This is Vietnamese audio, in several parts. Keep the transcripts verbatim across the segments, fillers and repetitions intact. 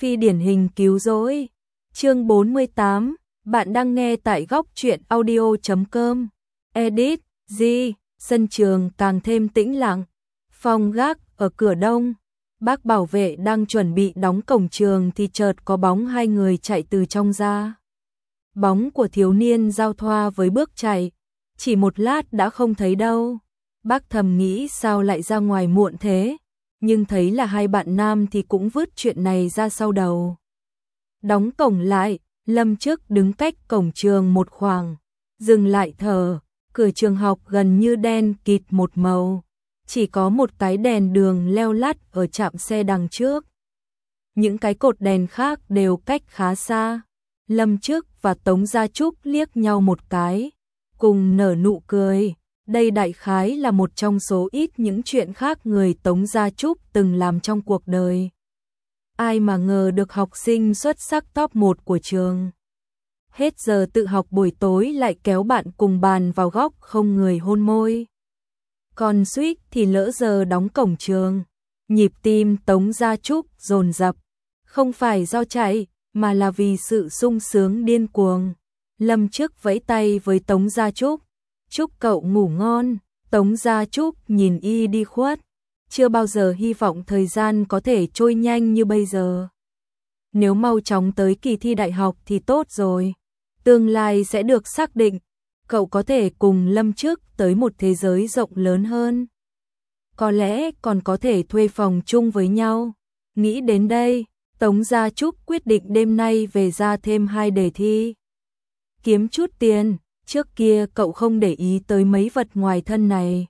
Phi điển hình cứu rỗi. Chương bốn mươi tám, bạn đang nghe tại góc truyện audio chấm com. Edit, G, sân trường càng thêm tĩnh lặng. Phòng gác ở cửa đông, bác bảo vệ đang chuẩn bị đóng cổng trường thì chợt có bóng hai người chạy từ trong ra. Bóng của thiếu niên giao thoa với bước chạy, chỉ một lát đã không thấy đâu. Bác thầm nghĩ sao lại ra ngoài muộn thế, nhưng thấy là hai bạn nam thì cũng vứt chuyện này ra sau đầu. Đóng cổng lại, Lâm Chức đứng cách cổng trường một khoảng, dừng lại thở, cửa trường học gần như đen kịt một màu, chỉ có một cái đèn đường leo lắt ở trạm xe đằng trước. Những cái cột đèn khác đều cách khá xa. Lâm Chức và Tống Gia Trúc liếc nhau một cái, cùng nở nụ cười. Đây đại khái là một trong số ít những chuyện khác người Tống Gia Trúc từng làm trong cuộc đời. Ai mà ngờ được học sinh xuất sắc top một của trường. Hết giờ tự học buổi tối lại kéo bạn cùng bàn vào góc không người hôn môi. Còn suýt thì lỡ giờ đóng cổng trường. Nhịp tim Tống Gia Trúc dồn dập, không phải do chạy, mà là vì sự sung sướng điên cuồng. Lâm Chức vẫy tay với Tống Gia Trúc. Chúc cậu ngủ ngon. Tống Gia Trúc nhìn y đi khuất. Chưa bao giờ hy vọng thời gian có thể trôi nhanh như bây giờ. Nếu mau chóng tới kỳ thi đại học thì tốt rồi. Tương lai sẽ được xác định. Cậu có thể cùng Lâm Chức tới một thế giới rộng lớn hơn. Có lẽ còn có thể thuê phòng chung với nhau. Nghĩ đến đây, Tống Gia Trúc quyết định đêm nay về ra thêm hai đề thi. Kiếm chút tiền. Trước kia cậu không để ý tới mấy vật ngoài thân này.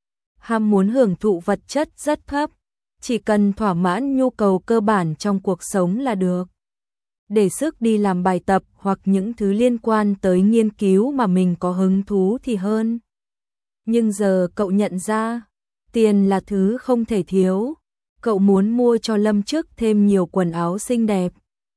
Ham muốn hưởng thụ vật chất rất thấp, chỉ cần thỏa mãn nhu cầu cơ bản trong cuộc sống là được. Để sức đi làm bài tập hoặc những thứ liên quan tới nghiên cứu mà mình có hứng thú thì hơn. Nhưng giờ cậu nhận ra, tiền là thứ không thể thiếu. Cậu muốn mua cho Lâm Chức thêm nhiều quần áo xinh đẹp.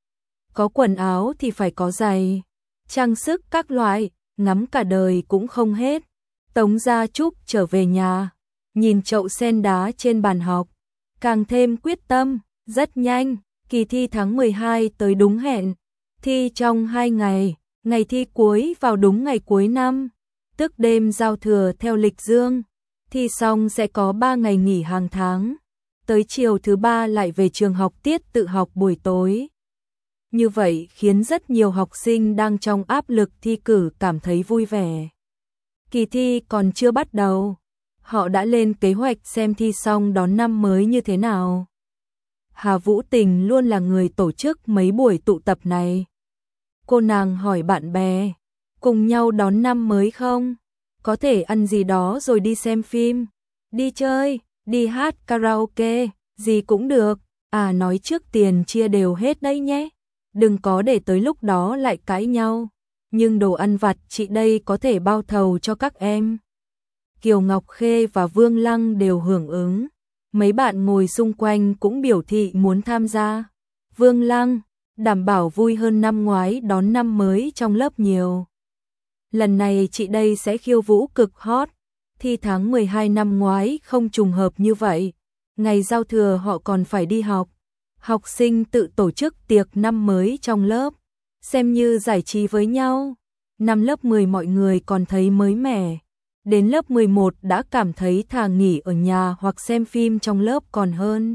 Có quần áo thì phải có giày, trang sức các loại. Ngắm cả đời cũng không hết. Tống Gia Trúc trở về nhà, nhìn chậu sen đá trên bàn học, càng thêm quyết tâm. Rất nhanh, kỳ thi tháng mười hai tới đúng hẹn. Thi trong hai ngày, ngày thi cuối vào đúng ngày cuối năm, tức đêm giao thừa theo lịch dương. Thi xong sẽ có ba ngày nghỉ hàng tháng. Tới chiều thứ ba lại về trường học tiết tự học buổi tối. Như vậy khiến rất nhiều học sinh đang trong áp lực thi cử cảm thấy vui vẻ. Kỳ thi còn chưa bắt đầu, họ đã lên kế hoạch xem thi xong đón năm mới như thế nào. Hà Vũ Tình luôn là người tổ chức mấy buổi tụ tập này. Cô nàng hỏi bạn bè, cùng nhau đón năm mới không? Có thể ăn gì đó rồi đi xem phim, đi chơi, đi hát karaoke, gì cũng được. À nói trước tiền chia đều hết đấy nhé. Đừng có để tới lúc đó lại cãi nhau. Nhưng đồ ăn vặt chị đây có thể bao thầu cho các em. Kiều Ngọc Khê và Vương Lăng đều hưởng ứng. Mấy bạn ngồi xung quanh cũng biểu thị muốn tham gia. Vương Lăng, đảm bảo vui hơn năm ngoái đón năm mới trong lớp nhiều. Lần này chị đây sẽ khiêu vũ cực hot. Thi tháng mười hai năm ngoái không trùng hợp như vậy. Ngày giao thừa họ còn phải đi học. Học sinh tự tổ chức tiệc năm mới trong lớp, xem như giải trí với nhau. Năm lớp mười mọi người còn thấy mới mẻ. Đến lớp mười một đã cảm thấy thà nghỉ ở nhà hoặc xem phim trong lớp còn hơn.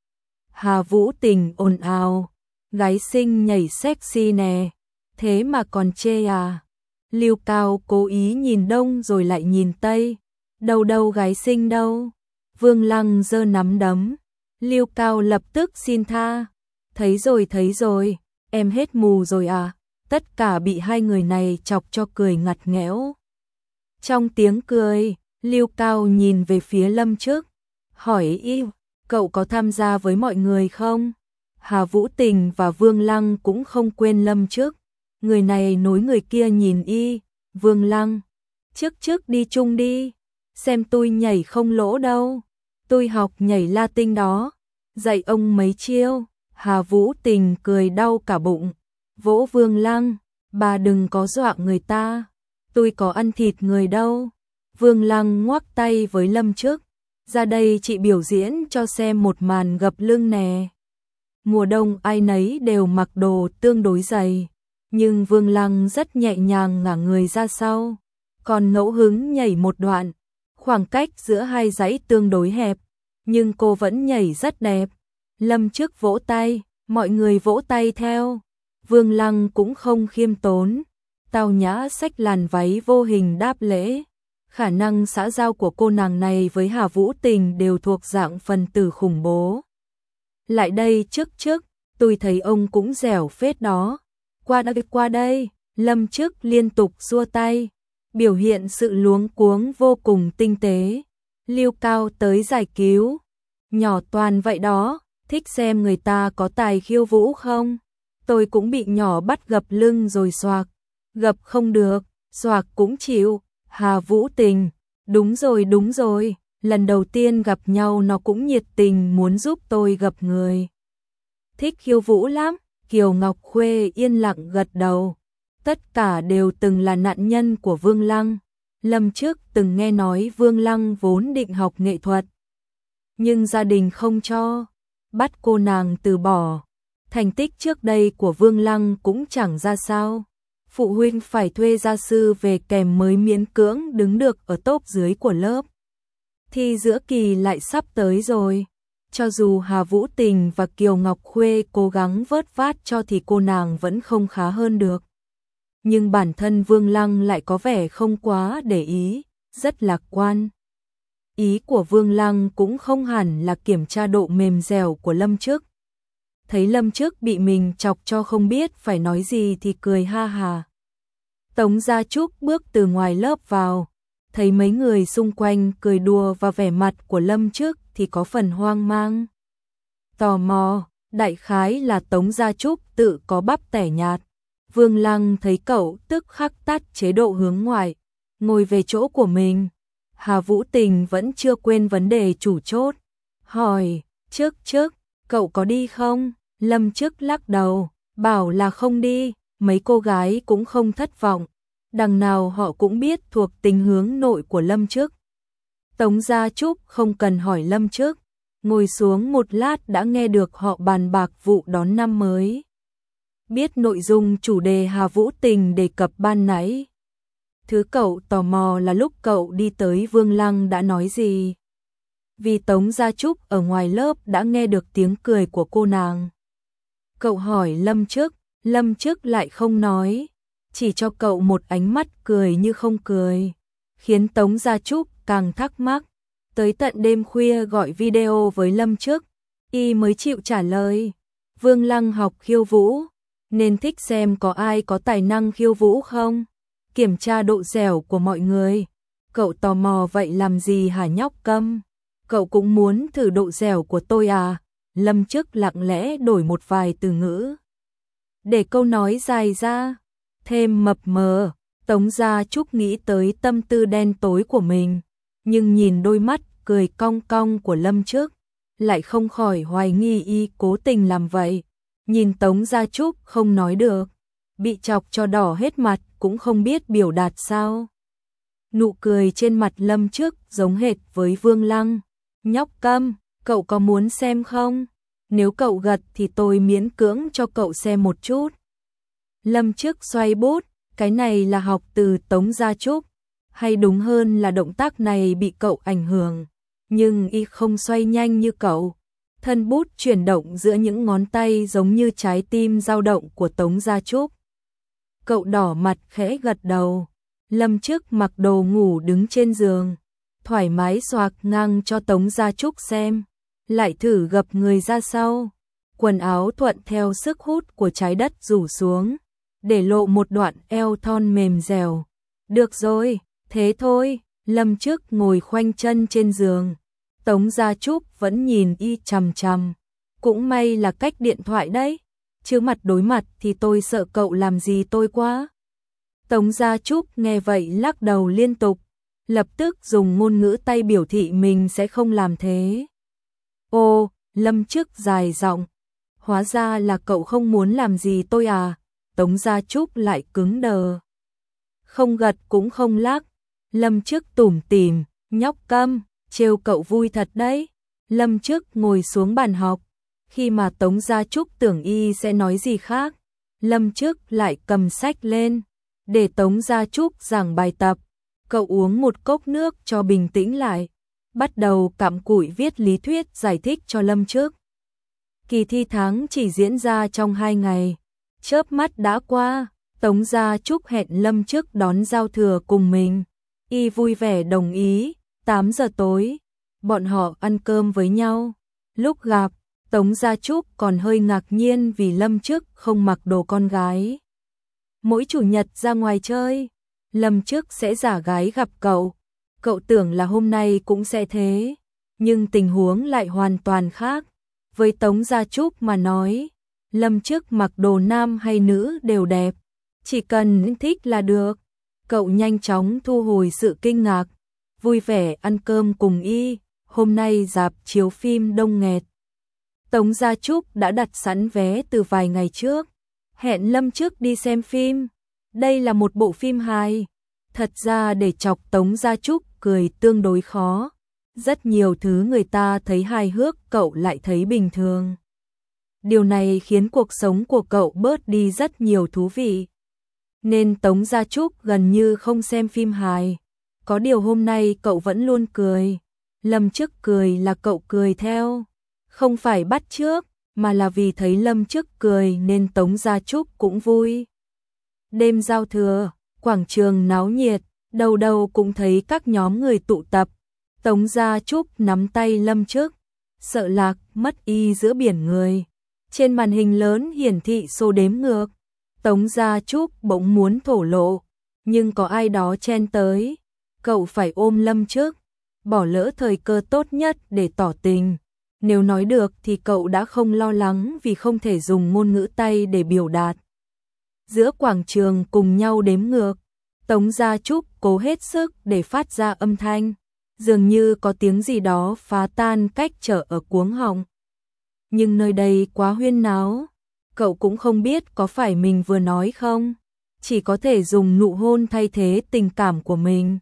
Hà Vũ Tình ồn ào, gái xinh nhảy sexy nè, thế mà còn chê à. Lưu Cao cố ý nhìn đông rồi lại nhìn tây, đâu đâu gái xinh đâu. Vương Lăng giơ nắm đấm. Lưu Cao lập tức xin tha. Thấy rồi thấy rồi, em hết mù rồi à. Tất cả bị hai người này chọc cho cười ngặt nghẽo. Trong tiếng cười, Lưu Cao nhìn về phía Lâm Chức, hỏi y, cậu có tham gia với mọi người không? Hà Vũ Tình và Vương Lăng cũng không quên Lâm Chức. Người này nối người kia nhìn y. Vương Lăng, trước trước đi chung đi, xem tôi nhảy không lỗ đâu. Tôi học nhảy Latin đó, dạy ông mấy chiêu. Hà Vũ Tình cười đau cả bụng, vỗ Vương Lăng, bà đừng có dọa người ta, tôi có ăn thịt người đâu. Vương Lăng ngoắc tay với Lâm Chức, ra đây chị biểu diễn cho xem một màn gập lưng nè. Mùa đông ai nấy đều mặc đồ tương đối dày, nhưng Vương Lăng rất nhẹ nhàng ngả người ra sau, còn ngẫu hứng nhảy một đoạn. Khoảng cách giữa hai dãy tương đối hẹp, nhưng cô vẫn nhảy rất đẹp. Lâm Chức vỗ tay, mọi người vỗ tay theo. Vương Lăng cũng không khiêm tốn, tao nhã xách làn váy vô hình đáp lễ. Khả năng xã giao của cô nàng này với Hà Vũ Tình đều thuộc dạng phần tử khủng bố. Lại đây trước trước, tôi thấy ông cũng dẻo phết đó. Qua đây qua đây, Lâm Chức liên tục xua tay, biểu hiện sự luống cuống vô cùng tinh tế. Lưu Cao tới giải cứu. Nhỏ Toàn vậy đó, thích xem người ta có tài khiêu vũ không? Tôi cũng bị nhỏ bắt gập lưng rồi xoạc. Gập không được, xoạc cũng chịu. Hà Vũ Tình, đúng rồi đúng rồi, lần đầu tiên gặp nhau nó cũng nhiệt tình muốn giúp tôi gập người. Thích khiêu vũ lắm, Kiều Ngọc Khuê yên lặng gật đầu. Tất cả đều từng là nạn nhân của Vương Lăng. Lâm Chức từng nghe nói Vương Lăng vốn định học nghệ thuật, nhưng gia đình không cho, bắt cô nàng từ bỏ. Thành tích trước đây của Vương Lăng cũng chẳng ra sao. Phụ huynh phải thuê gia sư về kèm mới miễn cưỡng đứng được ở top dưới của lớp. Thi giữa kỳ lại sắp tới rồi. Cho dù Hà Vũ Tình và Kiều Ngọc Khuê cố gắng vớt vát cho thì cô nàng vẫn không khá hơn được. Nhưng bản thân Vương Lăng lại có vẻ không quá để ý, rất lạc quan. Ý của Vương Lăng cũng không hẳn là kiểm tra độ mềm dẻo của Lâm Chức. Thấy Lâm Chức bị mình chọc cho không biết phải nói gì thì cười ha hà. Tống Gia Trúc bước từ ngoài lớp vào, thấy mấy người xung quanh cười đùa và vẻ mặt của Lâm Chức thì có phần hoang mang. Tò mò, đại khái là Tống Gia Trúc tự có bắp tẻ nhạt. Vương Lăng thấy cậu tức khắc tắt chế độ hướng ngoại, ngồi về chỗ của mình. Hà Vũ Tình vẫn chưa quên vấn đề chủ chốt. Hỏi, trước trước, cậu có đi không? Lâm Chức lắc đầu, bảo là không đi. Mấy cô gái cũng không thất vọng. Đằng nào họ cũng biết thuộc tình hướng nội của Lâm Chức. Tống Gia Trúc không cần hỏi Lâm Chức, ngồi xuống một lát đã nghe được họ bàn bạc vụ đón năm mới. Biết nội dung chủ đề Hà Vũ Tình đề cập ban nãy. Thứ cậu tò mò là lúc cậu đi tới Vương Lăng đã nói gì. Vì Tống Gia Trúc ở ngoài lớp đã nghe được tiếng cười của cô nàng. Cậu hỏi Lâm Chức, Lâm Chức lại không nói, chỉ cho cậu một ánh mắt cười như không cười, khiến Tống Gia Trúc càng thắc mắc. Tới tận đêm khuya gọi video với Lâm Chức, y mới chịu trả lời. Vương Lăng học khiêu vũ, nên thích xem có ai có tài năng khiêu vũ không, kiểm tra độ dẻo của mọi người. Cậu tò mò vậy làm gì hả nhóc câm? Cậu cũng muốn thử độ dẻo của tôi à? Lâm Chức lặng lẽ đổi một vài từ ngữ, để câu nói dài ra, thêm mập mờ. Tống Gia Trúc nghĩ tới tâm tư đen tối của mình, nhưng nhìn đôi mắt cười cong cong của Lâm Chức, lại không khỏi hoài nghi y cố tình làm vậy. Nhìn Tống Gia Trúc không nói được, bị chọc cho đỏ hết mặt cũng không biết biểu đạt sao. Nụ cười trên mặt Lâm Chức giống hệt với Vương Lăng. Nhóc câm, cậu có muốn xem không? Nếu cậu gật thì tôi miễn cưỡng cho cậu xem một chút. Lâm Chức xoay bút, cái này là học từ Tống Gia Trúc, hay đúng hơn là động tác này bị cậu ảnh hưởng, nhưng y không xoay nhanh như cậu. Thân bút chuyển động giữa những ngón tay giống như trái tim dao động của Tống Gia Trúc. Cậu đỏ mặt khẽ gật đầu. Lâm Chức mặc đồ ngủ đứng trên giường, thoải mái xoạc ngang cho Tống Gia Trúc xem, lại thử gập người ra sau. Quần áo thuận theo sức hút của trái đất rủ xuống, để lộ một đoạn eo thon mềm dẻo. Được rồi, thế thôi. Lâm Chức ngồi khoanh chân trên giường. Tống Gia Trúc vẫn nhìn y chằm chằm. Cũng may là cách điện thoại đấy, chứ mặt đối mặt thì tôi sợ cậu làm gì tôi quá. Tống Gia Trúc nghe vậy lắc đầu liên tục, lập tức dùng ngôn ngữ tay biểu thị mình sẽ không làm thế. Ô, Lâm Chức dài giọng, hóa ra là cậu không muốn làm gì tôi à? Tống Gia Trúc lại cứng đờ, không gật cũng không lắc. Lâm Chức tủm tỉm, nhóc câm, trêu cậu vui thật đấy. Lâm Chức ngồi xuống bàn học, Khi mà Tống Gia Trúc tưởng y sẽ nói gì khác, Lâm Chức lại cầm sách lên, để Tống Gia Trúc giảng bài tập. Cậu uống một cốc nước cho bình tĩnh lại, bắt đầu cặm cụi viết lý thuyết giải thích cho Lâm Chức. Kỳ thi tháng chỉ diễn ra trong hai ngày, chớp mắt đã qua. Tống Gia Trúc hẹn Lâm Chức đón giao thừa cùng mình. Y vui vẻ đồng ý. Tám giờ tối, bọn họ ăn cơm với nhau. Lúc gặp, Tống Gia Trúc còn hơi ngạc nhiên vì Lâm Chức không mặc đồ con gái. Mỗi chủ nhật ra ngoài chơi, Lâm Chức sẽ giả gái gặp cậu. Cậu tưởng là hôm nay cũng sẽ thế, nhưng tình huống lại hoàn toàn khác. Với Tống Gia Trúc mà nói, Lâm Chức mặc đồ nam hay nữ đều đẹp, chỉ cần thích là được. Cậu nhanh chóng thu hồi sự kinh ngạc, vui vẻ ăn cơm cùng y. Hôm nay rạp chiếu phim đông nghẹt. Tống Gia Trúc đã đặt sẵn vé từ vài ngày trước, hẹn Lâm Chức đi xem phim. Đây là một bộ phim hài. Thật ra để chọc Tống Gia Trúc cười tương đối khó. Rất nhiều thứ người ta thấy hài hước cậu lại thấy bình thường. Điều này khiến cuộc sống của cậu bớt đi rất nhiều thú vị. Nên Tống Gia Trúc gần như không xem phim hài. Có điều hôm nay cậu vẫn luôn cười. Lâm Chức cười là cậu cười theo. Không phải bắt chước, mà là vì thấy Lâm Chức cười nên Tống Gia Trúc cũng vui. Đêm giao thừa, quảng trường náo nhiệt, đầu đầu cũng thấy các nhóm người tụ tập. Tống Gia Trúc nắm tay Lâm Chức, sợ lạc mất y giữa biển người. Trên màn hình lớn hiển thị số đếm ngược. Tống Gia Trúc bỗng muốn thổ lộ, nhưng có ai đó chen tới. Cậu phải ôm Lâm Chức, bỏ lỡ thời cơ tốt nhất để tỏ tình. Nếu nói được thì cậu đã không lo lắng vì không thể dùng ngôn ngữ tay để biểu đạt. Giữa quảng trường cùng nhau đếm ngược, Tống Gia Trúc cố hết sức để phát ra âm thanh, dường như có tiếng gì đó phá tan cách trở ở cuống họng. Nhưng nơi đây quá huyên náo, cậu cũng không biết có phải mình vừa nói không, chỉ có thể dùng nụ hôn thay thế tình cảm của mình.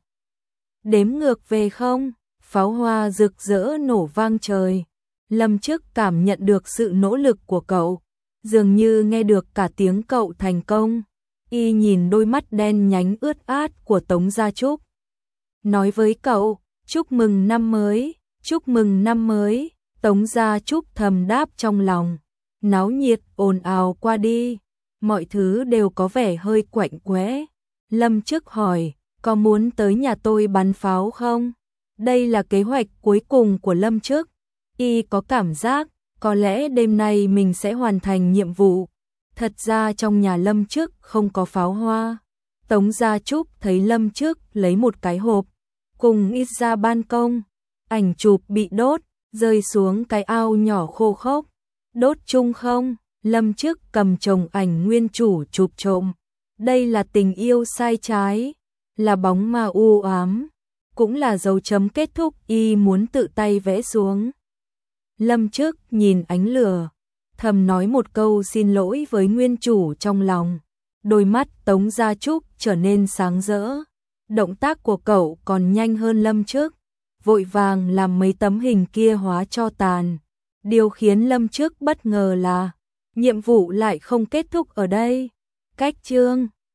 Đếm ngược về không, pháo hoa rực rỡ nổ vang trời. Lâm Chức cảm nhận được sự nỗ lực của cậu, dường như nghe được cả tiếng cậu thành công. Y nhìn đôi mắt đen nhánh ướt át của Tống Gia Trúc, nói với cậu, chúc mừng năm mới, chúc mừng năm mới. Tống Gia Trúc thầm đáp trong lòng. Náo nhiệt ồn ào qua đi, mọi thứ đều có vẻ hơi quạnh quẽ. Lâm Chức hỏi, có muốn tới nhà tôi bắn pháo không? Đây là kế hoạch cuối cùng của Lâm Chức. Y có cảm giác, có lẽ đêm nay mình sẽ hoàn thành nhiệm vụ. Thật ra trong nhà Lâm Chức không có pháo hoa. Tống Gia Trúc thấy Lâm Chức lấy một cái hộp, cùng ít ra ban công. Ảnh chụp bị đốt, rơi xuống cái ao nhỏ khô khốc. Đốt chung không? Lâm Chức cầm chồng ảnh nguyên chủ chụp trộm. Đây là tình yêu sai trái, là bóng ma u ám, cũng là dấu chấm kết thúc y muốn tự tay vẽ xuống. Lâm Chức nhìn ánh lửa, thầm nói một câu xin lỗi với nguyên chủ trong lòng. Đôi mắt Tống Gia Trúc trở nên sáng rỡ. Động tác của cậu còn nhanh hơn Lâm Chức, vội vàng làm mấy tấm hình kia hóa tro tàn. Điều khiến Lâm Chức bất ngờ là nhiệm vụ lại không kết thúc ở đây. Cách chương